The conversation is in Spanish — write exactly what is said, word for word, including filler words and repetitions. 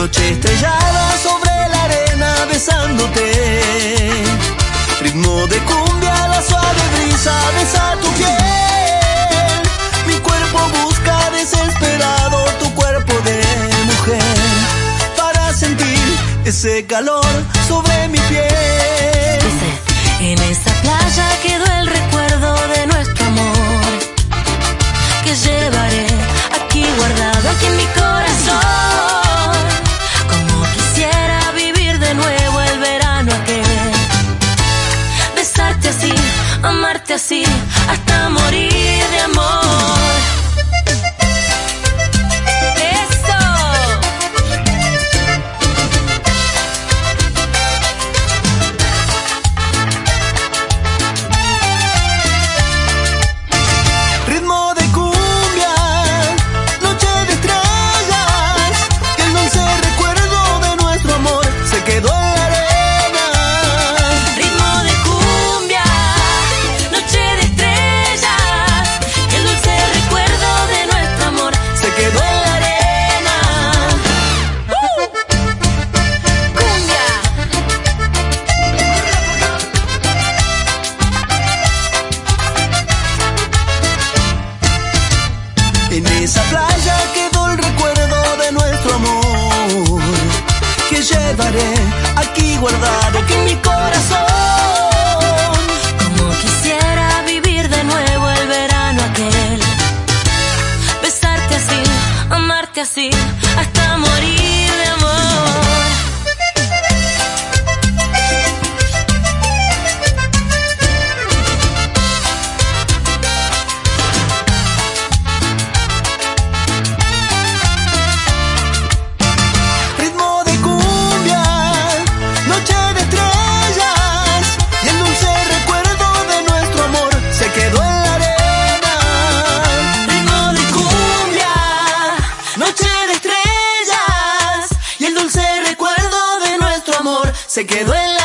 Noche estrellada sobre la arena besándote. Ritmo de cumbia, la suave brisa besa tu piel. Mi cuerpo busca desesperado tu cuerpo de mujer para sentir ese calor sobre mi piel. Dice, en esa playa quedó el recuerdo de nuestro amor, que llevaré aquí guardado, aquí en mi corazón. Como quisiera vivir de nuevo el verano aquel, besarte así, amarte así, hasta morir de amor. En esa playa quedó el recuerdo de nuestro amor, que llevaré aquí guardado, aquí en mi corazón. Como quisiera vivir de nuevo el verano aquel, besarte así, amarte así, hasta morir de amor. Se quedó en